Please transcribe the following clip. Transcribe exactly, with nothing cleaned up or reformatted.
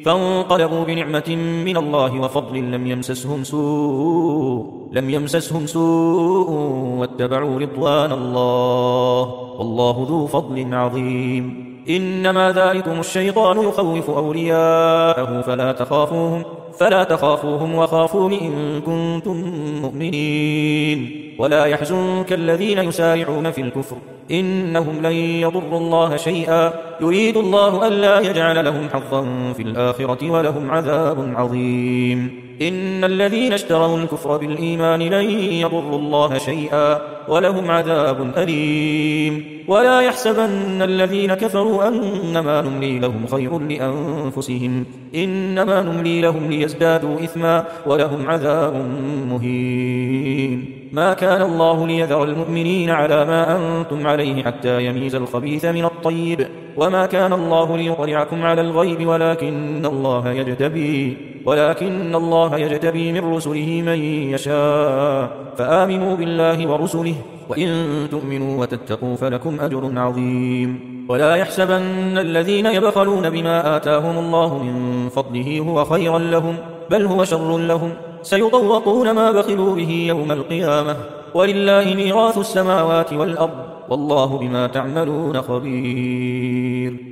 فانقلبوا بنعمة من الله وفضل لم يمسسهم سوء لم يمسسهم سوء واتبعوا رضوان الله والله ذو فضل عظيم. إنما ذلكم الشيطان يخوف أولياءه فلا تخافوهم فلا تخافوهم وخافون إن كنتم مؤمنين. ولا يحزنك الذين يسارعون في الكفر إنهم لن يضروا الله شيئا يريد الله ألا يجعل لهم حظا في الآخرة ولهم عذاب عظيم. إن الذين اشتروا الكفر بالإيمان لن يضروا الله شيئا ولهم عذاب أليم. ولا يحسبن الذين كفروا أنما نملي لهم خير لأنفسهم إنما نملي لهم ليزدادوا إثما ولهم عذاب مهين. ما كان الله ليذر المؤمنين على ما أنتم عليه حتى يميز الخبيث من الطيب وما كان الله ليطلعكم على الغيب ولكن الله يجتبي ولكن الله يجتبي من رسله من يشاء فآمنوا بالله ورسله وإن تؤمنوا وتتقوا فلكم أجر عظيم. ولا يحسبن الذين يبخلون بما آتاهم الله من فضله هو خيرا لهم بل هو شر لهم سيطوقون ما بخلوا به يوم القيامة ولله ميراث السماوات والأرض والله بما تعملون خبير.